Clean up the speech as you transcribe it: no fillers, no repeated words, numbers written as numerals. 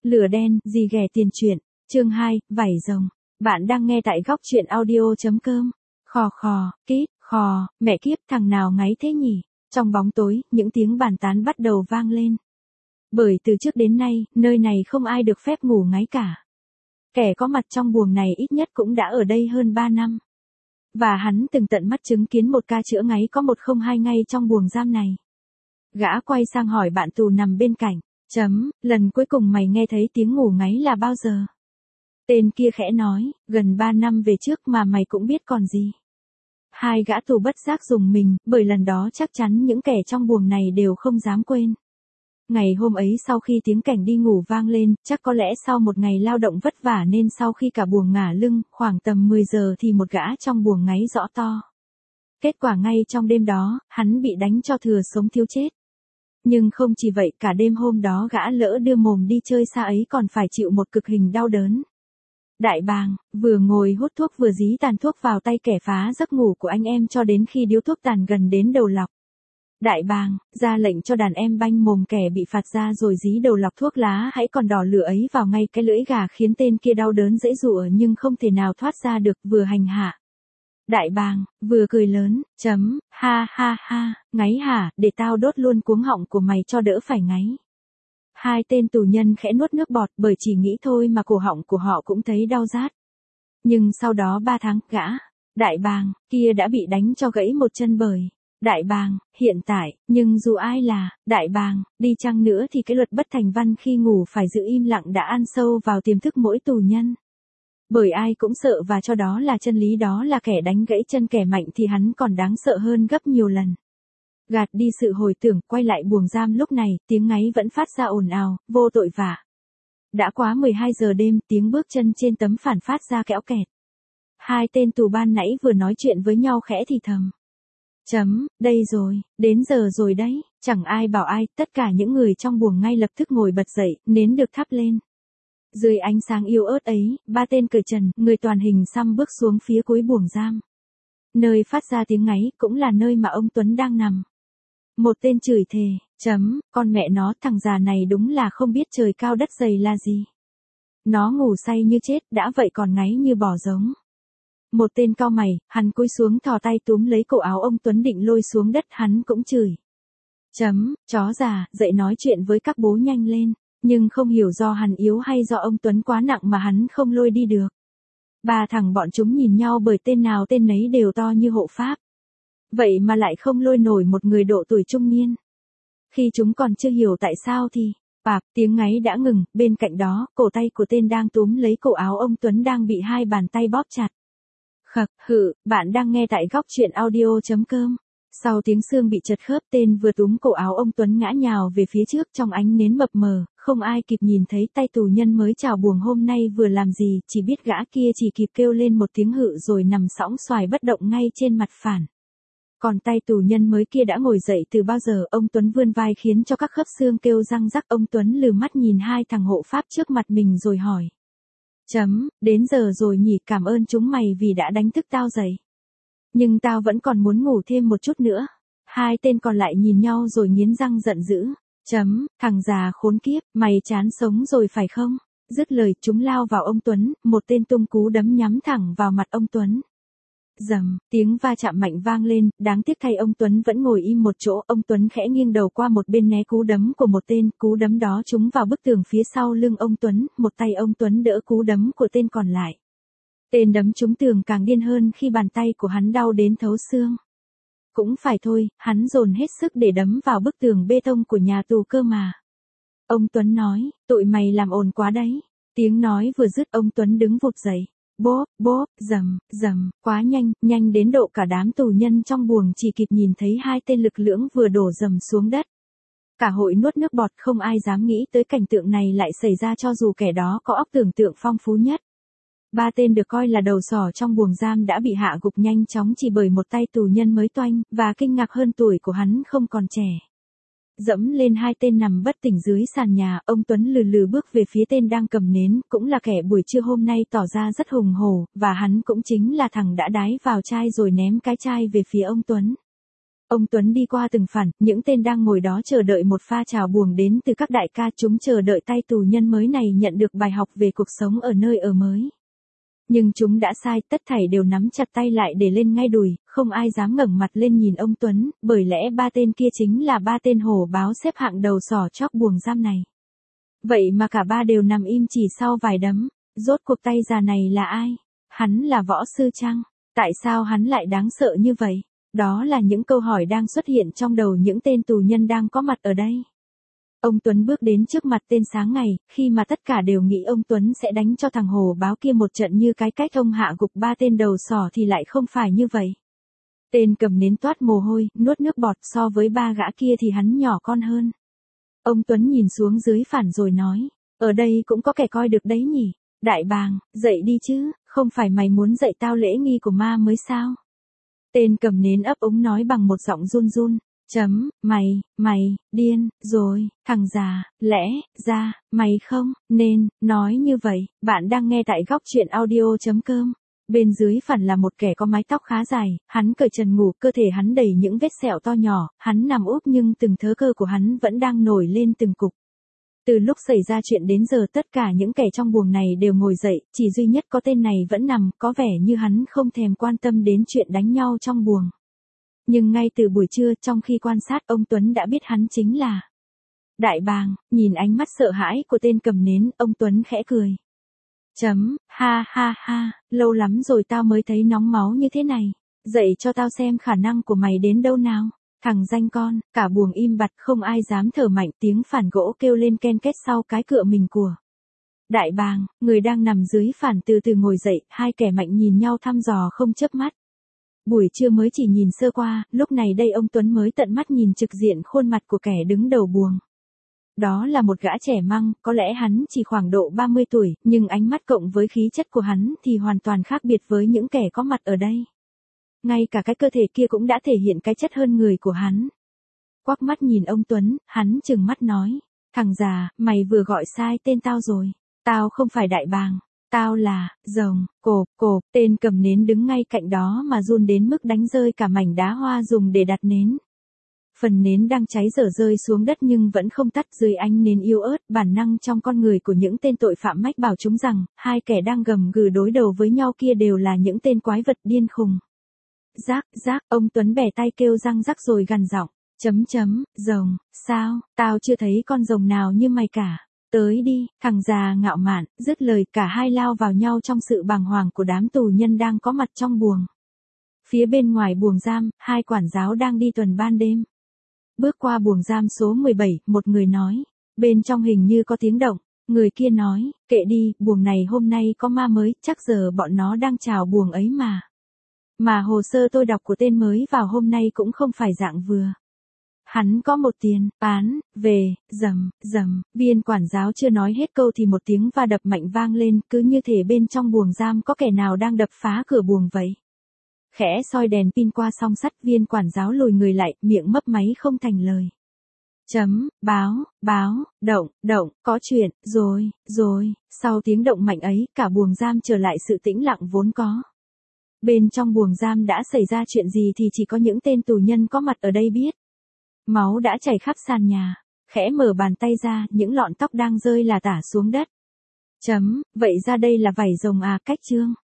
Lửa đen, gì ghẻ tiền truyện, chương 2, vảy rồng. Bạn đang nghe tại góc truyện audio.com. Khò khò, kít, khò, mẹ kiếp thằng nào ngáy thế nhỉ? Trong bóng tối, những tiếng bàn tán bắt đầu vang lên. Bởi từ trước đến nay, nơi này không ai được phép ngủ ngáy cả. Kẻ có mặt trong buồng này ít nhất cũng đã ở đây hơn 3 năm. Và hắn từng tận mắt chứng kiến một ca chữa ngáy có 102 ngay trong buồng giam này. Gã quay sang hỏi bạn tù nằm bên cạnh. Lần cuối cùng mày nghe thấy tiếng ngủ ngáy là bao giờ? Tên kia khẽ nói, gần 3 năm về trước mà mày cũng biết còn gì. Hai gã tù bất giác rùng mình, bởi lần đó chắc chắn những kẻ trong buồng này đều không dám quên. Ngày hôm ấy sau khi tiếng cảnh đi ngủ vang lên, chắc có lẽ sau một ngày lao động vất vả nên sau khi cả buồng ngả lưng, khoảng tầm 10 giờ thì một gã trong buồng ngáy rõ to. Kết quả ngay trong đêm đó, hắn bị đánh cho thừa sống thiếu chết. Nhưng không chỉ vậy, cả đêm hôm đó gã lỡ đưa mồm đi chơi xa ấy còn phải chịu một cực hình đau đớn. Đại bàng, vừa ngồi hút thuốc vừa dí tàn thuốc vào tay kẻ phá giấc ngủ của anh em cho đến khi điếu thuốc tàn gần đến đầu lọc. Đại bàng, ra lệnh cho đàn em banh mồm kẻ bị phạt ra rồi dí đầu lọc thuốc lá hãy còn đỏ lửa ấy vào ngay cái lưỡi gà khiến tên kia đau đớn dễ dụa nhưng không thể nào thoát ra được, vừa hành hạ. Đại bàng, vừa cười lớn, ha ha ha, ngáy hả, để tao đốt luôn cuống họng của mày cho đỡ phải ngáy. Hai tên tù nhân khẽ nuốt nước bọt bởi chỉ nghĩ thôi mà cổ họng của họ cũng thấy đau rát. Nhưng sau đó 3 tháng, đại bàng, kia đã bị đánh cho gãy một chân bởi. Đại bàng, hiện tại, nhưng dù ai là, đại bàng, đi chăng nữa thì cái luật bất thành văn khi ngủ phải giữ im lặng đã ăn sâu vào tiềm thức mỗi tù nhân. Bởi ai cũng sợ và cho đó là chân lý, đó là kẻ đánh gãy chân kẻ mạnh thì hắn còn đáng sợ hơn gấp nhiều lần. Gạt đi sự hồi tưởng, quay lại buồng giam lúc này, tiếng ngáy vẫn phát ra ồn ào, vô tội vạ. Đã quá 12 giờ đêm, tiếng bước chân trên tấm phản phát ra kẽo kẹt. Hai tên tù ban nãy vừa nói chuyện với nhau khẽ thì thầm. Đây rồi, đến giờ rồi đấy, chẳng ai bảo ai, tất cả những người trong buồng ngay lập tức ngồi bật dậy, nến được thắp lên. Dưới ánh sáng yếu ớt ấy, 3 tên cởi trần, người toàn hình xăm bước xuống phía cuối buồng giam. Nơi phát ra tiếng ngáy cũng là nơi mà ông Tuấn đang nằm. Một tên chửi thề, con mẹ nó, thằng già này đúng là không biết trời cao đất dày là gì. Nó ngủ say như chết, đã vậy còn ngáy như bò giống. Một tên cau mày, hắn cúi xuống thò tay túm lấy cổ áo ông Tuấn định lôi xuống đất, hắn cũng chửi. Chó già, dậy nói chuyện với các bố nhanh lên, nhưng không hiểu do hắn yếu hay do ông Tuấn quá nặng mà hắn không lôi đi được. 3 thằng bọn chúng nhìn nhau bởi tên nào tên nấy đều to như hộ pháp. Vậy mà lại không lôi nổi một người độ tuổi trung niên. Khi chúng còn chưa hiểu tại sao thì, tiếng ngáy đã ngừng, bên cạnh đó, cổ tay của tên đang túm lấy cổ áo ông Tuấn đang bị hai bàn tay bóp chặt. Bạn đang nghe tại góc truyện audio.com. Sau tiếng xương bị chật khớp, tên vừa túm cổ áo ông Tuấn ngã nhào về phía trước trong ánh nến mập mờ, không ai kịp nhìn thấy tay tù nhân mới chào buồng hôm nay vừa làm gì, chỉ biết gã kia chỉ kịp kêu lên một tiếng hự rồi nằm sõng xoài bất động ngay trên mặt phản. Còn tay tù nhân mới kia đã ngồi dậy từ bao giờ, ông Tuấn vươn vai khiến cho các khớp xương kêu răng rắc. Ông Tuấn lừ mắt nhìn hai thằng hộ pháp trước mặt mình rồi hỏi. Đến giờ rồi nhỉ, cảm ơn chúng mày vì đã đánh thức tao dậy. Nhưng tao vẫn còn muốn ngủ thêm một chút nữa. Hai tên còn lại nhìn nhau rồi nghiến răng giận dữ. Thằng già khốn kiếp, mày chán sống rồi phải không? Dứt lời chúng lao vào ông Tuấn, một tên tung cú đấm nhắm thẳng vào mặt ông Tuấn. Tiếng va chạm mạnh vang lên, đáng tiếc thay ông Tuấn vẫn ngồi im một chỗ. Ông Tuấn khẽ nghiêng đầu qua một bên né cú đấm của một tên, cú đấm đó trúng vào bức tường phía sau lưng ông Tuấn, một tay ông Tuấn đỡ cú đấm của tên còn lại. Tên đấm trúng tường càng điên hơn khi bàn tay của hắn đau đến thấu xương. Cũng phải thôi, hắn dồn hết sức để đấm vào bức tường bê tông của nhà tù cơ mà. Ông Tuấn nói, tụi mày làm ồn quá đấy. Tiếng nói vừa dứt ông Tuấn đứng vụt dậy. Bốp, quá nhanh đến độ cả đám tù nhân trong buồng chỉ kịp nhìn thấy hai tên lực lưỡng vừa đổ dầm xuống đất. Cả hội nuốt nước bọt, không ai dám nghĩ tới cảnh tượng này lại xảy ra cho dù kẻ đó có óc tưởng tượng phong phú nhất. 3 tên được coi là đầu sỏ trong buồng giam đã bị hạ gục nhanh chóng chỉ bởi một tay tù nhân mới toanh, và kinh ngạc hơn tuổi của hắn không còn trẻ. Dẫm lên hai tên nằm bất tỉnh dưới sàn nhà, ông Tuấn lừ lừ bước về phía tên đang cầm nến, cũng là kẻ buổi trưa hôm nay tỏ ra rất hùng hổ, và hắn cũng chính là thằng đã đái vào chai rồi ném cái chai về phía ông Tuấn. Ông Tuấn đi qua từng phản, những tên đang ngồi đó chờ đợi một pha chào buồng đến từ các đại ca, chúng chờ đợi tay tù nhân mới này nhận được bài học về cuộc sống ở nơi ở mới. Nhưng chúng đã sai, tất thảy đều nắm chặt tay lại để lên ngay đùi, không ai dám ngẩng mặt lên nhìn ông Tuấn, bởi lẽ ba tên kia chính là ba tên hổ báo xếp hạng đầu sỏ chóp buồng giam này. Vậy mà cả ba đều nằm im chỉ sau vài đấm, rốt cuộc tay già này là ai? Hắn là võ sư chăng? Tại sao hắn lại đáng sợ như vậy? Đó là những câu hỏi đang xuất hiện trong đầu những tên tù nhân đang có mặt ở đây. Ông Tuấn bước đến trước mặt tên sáng ngày, khi mà tất cả đều nghĩ ông Tuấn sẽ đánh cho thằng hổ báo kia một trận như cái cách ông hạ gục ba tên đầu sỏ thì lại không phải như vậy. Tên cầm nến toát mồ hôi, nuốt nước bọt, so với ba gã kia thì hắn nhỏ con hơn. Ông Tuấn nhìn xuống dưới phản rồi nói, ở đây cũng có kẻ coi được đấy nhỉ. Đại bàng, dậy đi chứ, không phải mày muốn dạy tao lễ nghi của ma mới sao? Tên cầm nến ấp úng nói bằng một giọng run run. Mày, điên, rồi, thằng già, lẽ, ra, mày không, nên, nói như vậy. Bạn đang nghe tại góc truyện audio.com. Bên dưới phản là một kẻ có mái tóc khá dài, hắn cởi trần ngủ, cơ thể hắn đầy những vết sẹo to nhỏ, hắn nằm úp nhưng từng thớ cơ của hắn vẫn đang nổi lên từng cục. Từ lúc xảy ra chuyện đến giờ tất cả những kẻ trong buồng này đều ngồi dậy, chỉ duy nhất có tên này vẫn nằm, có vẻ như hắn không thèm quan tâm đến chuyện đánh nhau trong buồng. Nhưng ngay từ buổi trưa, trong khi quan sát, ông Tuấn đã biết hắn chính là Đại Bàng. Nhìn ánh mắt sợ hãi của tên cầm nến, ông Tuấn khẽ cười. Ha ha ha, lâu lắm rồi tao mới thấy nóng máu như thế này. Dậy cho tao xem khả năng của mày đến đâu nào. Thằng danh con, cả buồng im bặt, không ai dám thở mạnh, tiếng phản gỗ kêu lên ken két sau cái cựa mình của Đại Bàng. Người đang nằm dưới phản từ từ ngồi dậy, hai kẻ mạnh nhìn nhau thăm dò không chớp mắt. Buổi trưa mới chỉ nhìn sơ qua, lúc này đây ông Tuấn mới tận mắt nhìn trực diện khuôn mặt của kẻ đứng đầu buồng. Đó là một gã trẻ măng, có lẽ hắn chỉ khoảng độ 30 tuổi, nhưng ánh mắt cộng với khí chất của hắn thì hoàn toàn khác biệt với những kẻ có mặt ở đây. Ngay cả cái cơ thể kia cũng đã thể hiện cái chất hơn người của hắn. Quắc mắt nhìn ông Tuấn, hắn trừng mắt nói, thằng già, mày vừa gọi sai tên tao rồi, tao không phải Đại Bàng. Tao là, rồng, cộp, tên cầm nến đứng ngay cạnh đó mà run đến mức đánh rơi cả mảnh đá hoa dùng để đặt nến. Phần nến đang cháy dở rơi xuống đất nhưng vẫn không tắt dưới ánh nến yếu ớt, bản năng trong con người của những tên tội phạm mách bảo chúng rằng, hai kẻ đang gầm gừ đối đầu với nhau kia đều là những tên quái vật điên khùng. Rác, ông Tuấn bẻ tay kêu răng rắc rồi gằn giọng, rồng, sao, tao chưa thấy con rồng nào như mày cả. Tới đi, thằng già ngạo mạn, dứt lời cả hai lao vào nhau trong sự bàng hoàng của đám tù nhân đang có mặt trong buồng. Phía bên ngoài buồng giam, hai quản giáo đang đi tuần ban đêm. Bước qua buồng giam số 17, một người nói, bên trong hình như có tiếng động, người kia nói, kệ đi, buồng này hôm nay có ma mới, chắc giờ bọn nó đang chào buồng ấy mà. Mà hồ sơ tôi đọc của tên mới vào hôm nay cũng không phải dạng vừa. Hắn có một tiền, án, về, rầm, viên quản giáo chưa nói hết câu thì một tiếng va đập mạnh vang lên, cứ như thể bên trong buồng giam có kẻ nào đang đập phá cửa buồng vậy. Khẽ soi đèn pin qua song sắt, viên quản giáo lùi người lại, miệng mấp máy không thành lời. Báo, động, có chuyện, rồi, sau tiếng động mạnh ấy, cả buồng giam trở lại sự tĩnh lặng vốn có. Bên trong buồng giam đã xảy ra chuyện gì thì chỉ có những tên tù nhân có mặt ở đây biết. Máu đã chảy khắp sàn nhà, khẽ mở bàn tay ra, những lọn tóc đang rơi là tả xuống đất. Vậy ra đây là vảy rồng à, cách chương.